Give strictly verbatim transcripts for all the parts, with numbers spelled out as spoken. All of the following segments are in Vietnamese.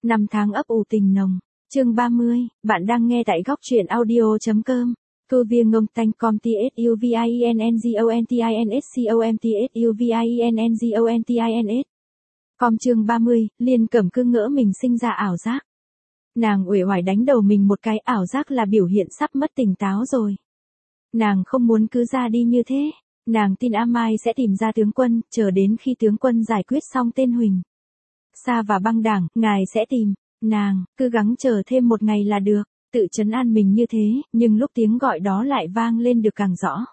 Năm tháng ấp ủ tình nồng. Chương ba mươi, bạn đang nghe tại góc truyện audio chấm com. Thu viên ngông tanh com tsuvinngongtins Com chương ba mươi, Liên Cẩm cứ ngỡ mình sinh ra ảo giác. Nàng uể oải đánh đầu mình một cái, ảo giác là biểu hiện sắp mất tỉnh táo rồi. Nàng không muốn cứ ra đi như thế. Nàng tin A Mai sẽ tìm ra tướng quân, chờ đến khi tướng quân giải quyết xong tên Huỳnh Sa và băng đảng, ngài sẽ tìm. Nàng, cứ gắng chờ thêm một ngày là được, tự trấn an mình như thế, nhưng lúc tiếng gọi đó lại vang lên được càng rõ.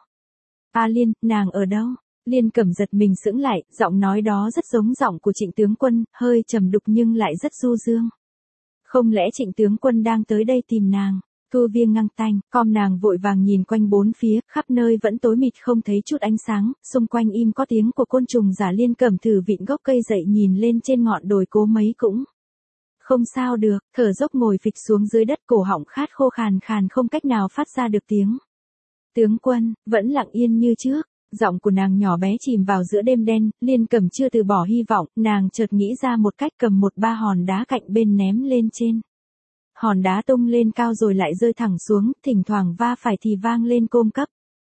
A Liên, nàng ở đâu? Liên Cẩm giật mình sững lại, giọng nói đó rất giống giọng của Trịnh tướng quân, hơi trầm đục nhưng lại rất du dương. Không lẽ Trịnh tướng quân đang tới đây tìm nàng? Thu viên ngăng tanh, com nàng vội vàng nhìn quanh bốn phía, khắp nơi vẫn tối mịt không thấy chút ánh sáng, xung quanh im có tiếng của côn trùng giả. Liên Cẩm thử vịn gốc cây dậy nhìn lên trên ngọn đồi cố mấy cũng không sao được, thở dốc ngồi phịch xuống dưới đất, cổ họng khát khô khàn khàn không cách nào phát ra được tiếng. Tướng quân, vẫn lặng yên như trước. Giọng của nàng nhỏ bé chìm vào giữa đêm đen. Liên Cẩm chưa từ bỏ hy vọng, nàng chợt nghĩ ra một cách, cầm một ba hòn đá cạnh bên ném lên trên. Hòn đá tung lên cao rồi lại rơi thẳng xuống, thỉnh thoảng va phải thì vang lên côm cấp.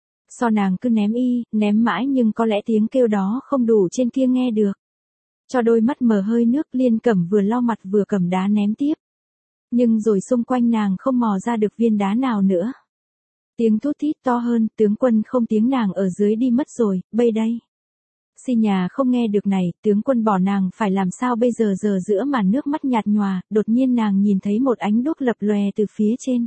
So nàng cứ ném y, ném mãi nhưng có lẽ tiếng kêu đó không đủ trên kia nghe được. Cho đôi mắt mờ hơi nước, Liên Cẩm vừa lau mặt vừa cầm đá ném tiếp. Nhưng rồi xung quanh nàng không mò ra được viên đá nào nữa. Tiếng thút thít to hơn, tướng quân không, tiếng nàng ở dưới đi mất rồi, bây đây. Xi nhà không nghe được này, tướng quân bỏ nàng phải làm sao bây giờ? Giờ giữa màn nước mắt nhạt nhòa, đột nhiên nàng nhìn thấy một ánh đuốc lập lòe từ phía trên.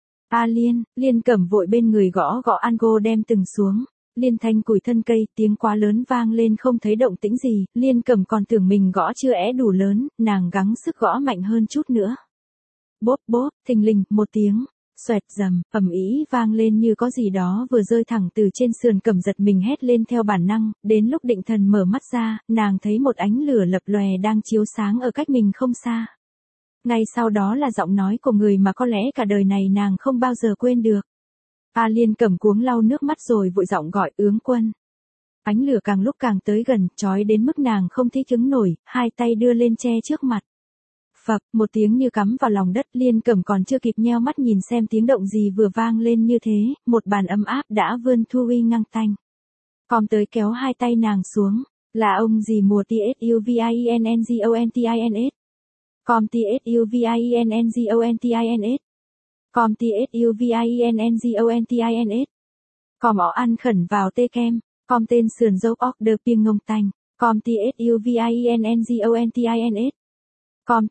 A Liên, Liên Cẩm vội bên người gõ gõ ango đem từng xuống. Liên thanh củi thân cây, tiếng quá lớn vang lên không thấy động tĩnh gì, Liên Cẩm còn tưởng mình gõ chưa é đủ lớn, nàng gắng sức gõ mạnh hơn chút nữa. Bốp bốp, thình lình, một tiếng. Xoẹt rầm, ầm ĩ vang lên như có gì đó vừa rơi thẳng từ trên sườn. Cẩm giật mình hét lên theo bản năng, đến lúc định thần mở mắt ra, nàng thấy một ánh lửa lập lòe đang chiếu sáng ở cách mình không xa. Ngay sau đó là giọng nói của người mà có lẽ cả đời này nàng không bao giờ quên được. A Liên Cẩm cuống lau nước mắt rồi vội giọng gọi, ướng quân. Ánh lửa càng lúc càng tới gần, chói đến mức nàng không thích ứng nổi, hai tay đưa lên che trước mặt. Phập, một tiếng như cắm vào lòng đất. Liên Cẩm còn chưa kịp nheo mắt nhìn xem tiếng động gì vừa vang lên như thế, một bàn ấm áp đã vươn Thu uy ngăng tanh. Com tới kéo hai tay nàng xuống, là ông gì mùa tsuvinngongtins. Com tsuvinngongtins. Com tsuvinngongtins. Com ó ăn khẩn vào tê kem, com tên sườn dốc order piêng ngông tanh, com tsuvinngongtins. Com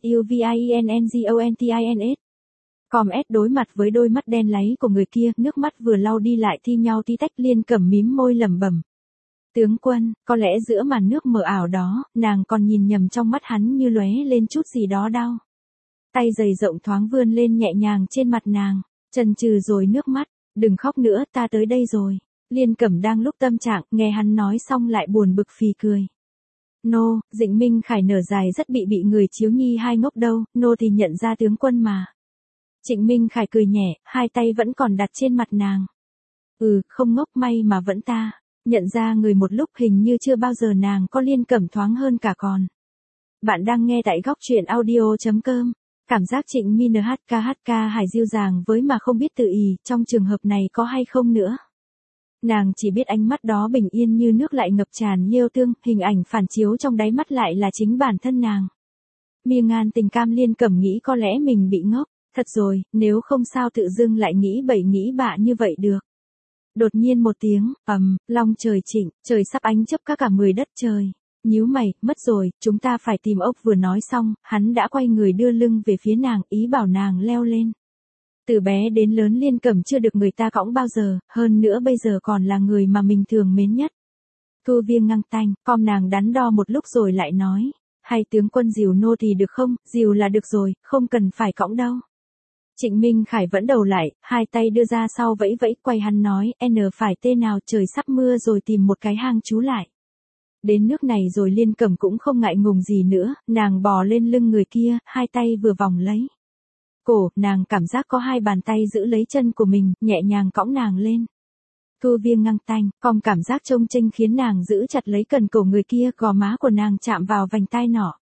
tsuvinngongtins. Com S đối mặt với đôi mắt đen láy của người kia, nước mắt vừa lau đi lại thi nhau tí tách. Liên Cẩm mím môi lẩm bẩm. Tướng quân, có lẽ giữa màn nước mờ ảo đó, nàng còn nhìn nhầm, trong mắt hắn như lóe lên chút gì đó đau. Tay dày rộng thoáng vươn lên nhẹ nhàng trên mặt nàng, chần chừ rồi nước mắt. Đừng khóc nữa, ta tới đây rồi. Liên Cẩm đang lúc tâm trạng, nghe hắn nói xong lại buồn bực phì cười. Nô, Dĩnh Minh Khải nở dài rất bị bị người chiếu nhi hai ngốc đâu, nô thì nhận ra tướng quân mà. Trịnh Minh Khải cười nhẹ, hai tay vẫn còn đặt trên mặt nàng. Ừ, không ngốc, may mà vẫn ta. Nhận ra người một lúc, hình như chưa bao giờ nàng có Liên Cẩm thoáng hơn cả còn. Bạn đang nghe tại góc truyện audio chấm com. Cảm giác Trịnh Mi en hát ca hát ca hài dịu dàng với mà không biết tự ý, trong trường hợp này có hay không nữa. Nàng chỉ biết ánh mắt đó bình yên như nước lại ngập tràn yêu thương, hình ảnh phản chiếu trong đáy mắt lại là chính bản thân nàng. Miên ngàn tình cam. Liên Cẩm nghĩ có lẽ mình bị ngốc, thật rồi, nếu không sao tự dưng lại nghĩ bậy nghĩ bạ như vậy được. Đột nhiên một tiếng, ầm, long trời Trịnh, trời sắp ánh chớp cả cả mười đất trời. Nhíu mày, mất rồi, chúng ta phải tìm ốc. Vừa nói xong, hắn đã quay người đưa lưng về phía nàng, ý bảo nàng leo lên. Từ bé đến lớn Liên Cẩm chưa được người ta cõng bao giờ, hơn nữa bây giờ còn là người mà mình thường mến nhất. Thu viên ngăng tanh, com nàng đắn đo một lúc rồi lại nói, hay tướng quân dìu nô thì được không? Dìu là được rồi, không cần phải cõng đâu. Trịnh Minh Khải vẫn đầu lại, hai tay đưa ra sau vẫy vẫy, quay hắn nói, n phải tê nào, trời sắp mưa rồi, tìm một cái hang trú lại. Đến nước này rồi Liên Cẩm cũng không ngại ngùng gì nữa, nàng bò lên lưng người kia, hai tay vừa vòng lấy cổ, nàng cảm giác có hai bàn tay giữ lấy chân của mình, nhẹ nhàng cõng nàng lên. Thu viên ngăng tanh, com cảm giác trông chênh khiến nàng giữ chặt lấy cần cổ người kia, gò má của nàng chạm vào vành tai nọ.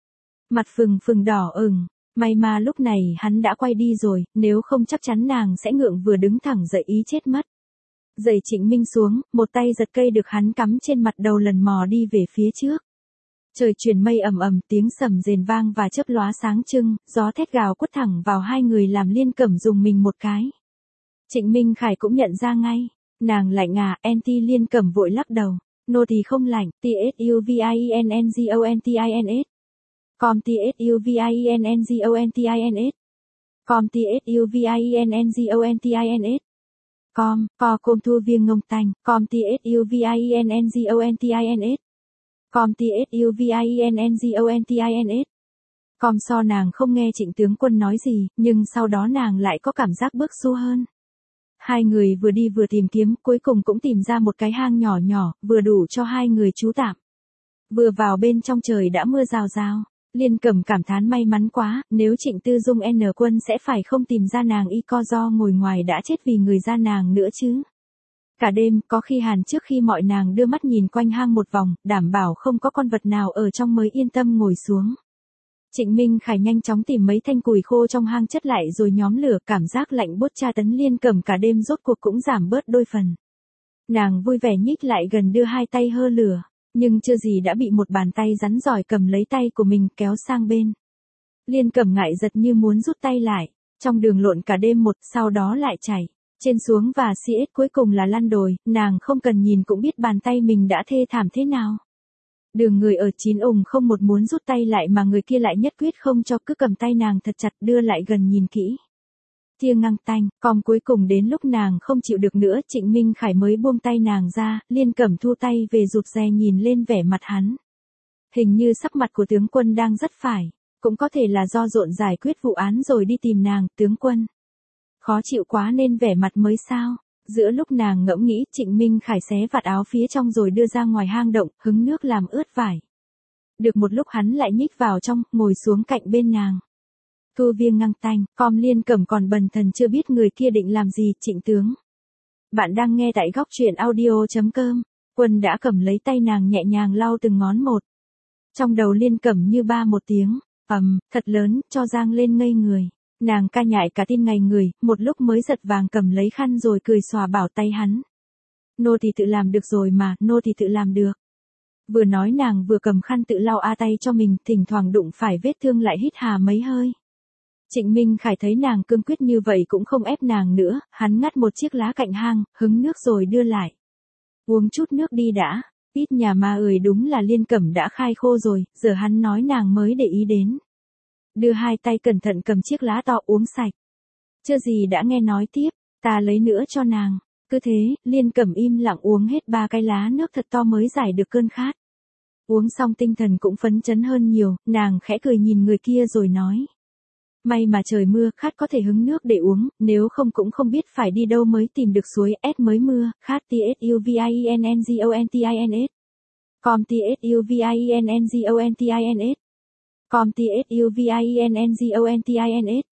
Mặt phừng phừng đỏ ửng, may mà lúc này hắn đã quay đi rồi, nếu không chắc chắn nàng sẽ ngượng vừa đứng thẳng dậy ý chết mất. Giày Trịnh Minh xuống, một tay giật cây được hắn cắm trên mặt đầu lần mò đi về phía trước. Trời chuyển mây ầm ầm, tiếng sầm rền vang và chớp lóa sáng trưng, gió thét gào quất thẳng vào hai người làm Liên Cẩm dùng mình một cái. Trịnh Minh Khải cũng nhận ra ngay, nàng lạnh à, anti Liên Cẩm vội lắc đầu, nô thì không lạnh, T S U V I E N N G O N T I N S. Com T S U V I E N N G O N T I N S. Com T S U V I E N N G O N T I N S. Com, co công thu viên ngông tanh, com T S U V I E N N G O N T I N S. Com T S U V I E N N G O N T I N S. Com so nàng không nghe Trịnh tướng quân nói gì, nhưng sau đó nàng lại có cảm giác bước xu hơn. Hai người vừa đi vừa tìm kiếm, cuối cùng cũng tìm ra một cái hang nhỏ nhỏ, vừa đủ cho hai người trú tạm. Vừa vào bên trong trời đã mưa rào rào. Liên Cẩm cảm thán may mắn quá, nếu Trịnh Tư Dung N quân sẽ phải không tìm ra nàng y co do ngồi ngoài đã chết vì người ra nàng nữa chứ. Cả đêm, có khi Hàn trước khi mọi nàng đưa mắt nhìn quanh hang một vòng, đảm bảo không có con vật nào ở trong mới yên tâm ngồi xuống. Trịnh Minh Khải nhanh chóng tìm mấy thanh củi khô trong hang chất lại rồi nhóm lửa, cảm giác lạnh buốt tra tấn Liên Cẩm cả đêm rốt cuộc cũng giảm bớt đôi phần. Nàng vui vẻ nhích lại gần đưa hai tay hơ lửa. Nhưng chưa gì đã bị một bàn tay rắn giỏi cầm lấy tay của mình kéo sang bên. Liên Cẩm ngại giật như muốn rút tay lại, trong đường lộn cả đêm một, sau đó lại chảy, trên xuống và xê ét cuối cùng là lăn đồi, nàng không cần nhìn cũng biết bàn tay mình đã thê thảm thế nào. Đường người ở chín ủng không một muốn rút tay lại mà người kia lại nhất quyết không cho, cứ cầm tay nàng thật chặt đưa lại gần nhìn kỹ. Thiêng ngang tanh, com cuối cùng đến lúc nàng không chịu được nữa, Trịnh Minh Khải mới buông tay nàng ra, Liên Cẩm thu tay về rụt rè nhìn lên vẻ mặt hắn. Hình như sắc mặt của tướng quân đang rất phải, cũng có thể là do rộn giải quyết vụ án rồi đi tìm nàng, tướng quân. Khó chịu quá nên vẻ mặt mới sao. Giữa lúc nàng ngẫm nghĩ, Trịnh Minh Khải xé vạt áo phía trong rồi đưa ra ngoài hang động, hứng nước làm ướt vải. Được một lúc hắn lại nhích vào trong, ngồi xuống cạnh bên nàng. Thu Viêng ngang tanh, com Liên Cẩm còn bần thần chưa biết người kia định làm gì, Trịnh tướng. Bạn đang nghe tại góc truyện audio chấm com, Quân đã cầm lấy tay nàng nhẹ nhàng lau từng ngón một. Trong đầu Liên Cẩm như ba một tiếng, ầm, thật lớn, cho Giang lên ngây người. Nàng ca nhại cả tin ngày người, một lúc mới giật vàng cầm lấy khăn rồi cười xòa bảo tay hắn. Nô thì tự làm được rồi mà, nô thì tự làm được. Vừa nói nàng vừa cầm khăn tự lau a tay cho mình, thỉnh thoảng đụng phải vết thương lại hít hà mấy hơi. Trịnh Minh Khải thấy nàng cương quyết như vậy cũng không ép nàng nữa, hắn ngắt một chiếc lá cạnh hang, hứng nước rồi đưa lại. Uống chút nước đi đã, ít nhà ma ơi, đúng là Liên Cẩm đã khai khô rồi, giờ hắn nói nàng mới để ý đến. Đưa hai tay cẩn thận cầm chiếc lá to uống sạch. Chưa gì đã nghe nói tiếp, ta lấy nữa cho nàng. Cứ thế, Liên Cẩm im lặng uống hết ba cái lá nước thật to mới giải được cơn khát. Uống xong tinh thần cũng phấn chấn hơn nhiều, nàng khẽ cười nhìn người kia rồi nói. May mà trời mưa, khát có thể hứng nước để uống, nếu không cũng không biết phải đi đâu mới tìm được suối S mới mưa, khát T S U V I E N N G O N T I N S. Com T S U V I E N N G O N T I N S. Com T S U V I E N N G O N T I N S.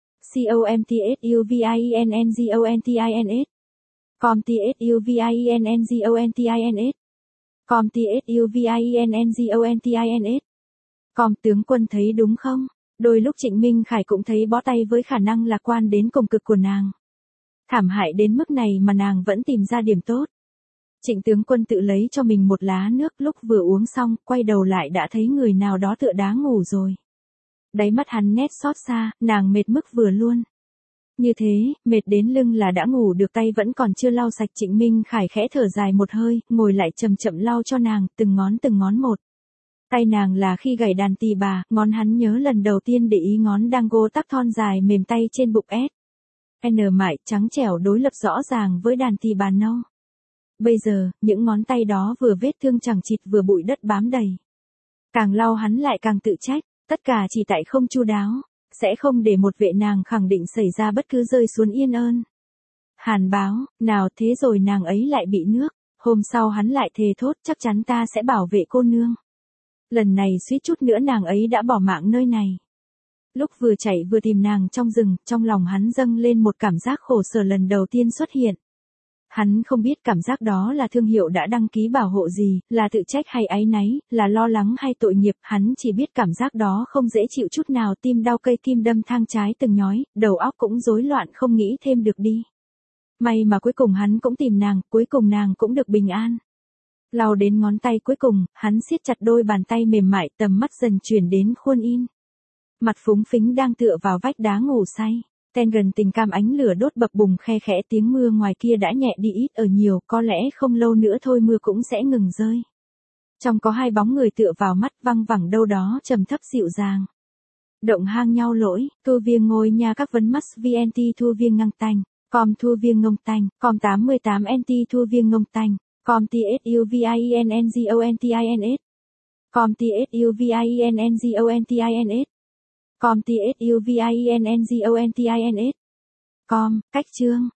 Com T S U V I E N N G O N T I N S. Com T S U V I E N N G O N T I N S. Com T S U V I E N N G O N T I N S. Com tướng quân thấy đúng không? Đôi lúc Trịnh Minh Khải cũng thấy bó tay với khả năng lạc quan đến cùng cực của nàng. Thảm hại đến mức này mà nàng vẫn tìm ra điểm tốt. Trịnh tướng quân tự lấy cho mình một lá nước, lúc vừa uống xong, quay đầu lại đã thấy người nào đó tựa đá ngủ rồi. Đáy mắt hắn nét xót xa, nàng mệt mức vừa luôn. Như thế, mệt đến lưng là đã ngủ được, tay vẫn còn chưa lau sạch. Trịnh Minh Khải khẽ thở dài một hơi, ngồi lại chậm chậm lau cho nàng, từng ngón từng ngón một. Tay nàng là khi gảy đàn tỳ bà, ngón hắn nhớ lần đầu tiên để ý ngón đang gô tắc thon dài mềm tay trên bụng S. N mại, trắng trẻo đối lập rõ ràng với đàn tỳ bà nâu. Bây giờ, những ngón tay đó vừa vết thương chẳng chịt vừa bụi đất bám đầy. Càng lau hắn lại càng tự trách, tất cả chỉ tại không chu đáo, sẽ không để một vệ nàng khẳng định xảy ra bất cứ rơi xuống yên ơn. Hàn báo, nào thế rồi nàng ấy lại bị nước, hôm sau hắn lại thề thốt chắc chắn ta sẽ bảo vệ cô nương. Lần này suýt chút nữa nàng ấy đã bỏ mạng nơi này. Lúc vừa chạy vừa tìm nàng trong rừng, trong lòng hắn dâng lên một cảm giác khổ sở lần đầu tiên xuất hiện. Hắn không biết cảm giác đó là thương hiệu đã đăng ký bảo hộ gì, là tự trách hay áy náy, là lo lắng hay tội nghiệp, hắn chỉ biết cảm giác đó không dễ chịu chút nào, tim đau cây kim đâm thang trái từng nhói, đầu óc cũng rối loạn không nghĩ thêm được đi. May mà cuối cùng hắn cũng tìm nàng, cuối cùng nàng cũng được bình an. Lau đến ngón tay cuối cùng, hắn siết chặt đôi bàn tay mềm mại, tầm mắt dần chuyển đến khuôn in. Mặt phúng phính đang tựa vào vách đá ngủ say. Ten gần tình cam ánh lửa đốt bập bùng khe khẽ, tiếng mưa ngoài kia đã nhẹ đi ít ở nhiều, có lẽ không lâu nữa thôi mưa cũng sẽ ngừng rơi. Trong có hai bóng người tựa vào mắt văng vẳng đâu đó trầm thấp dịu dàng. Động hang nhau lỗi, thu viêng ngồi nhà các vấn mắt vê en tê thu viêng ngang tanh, com thu viêng ngông tanh, com tám mươi tám en tê thu viêng ngông tanh, com tsuvinengontins, com tsuvinengontins. Com tsuvinengontins. Com, cách chương.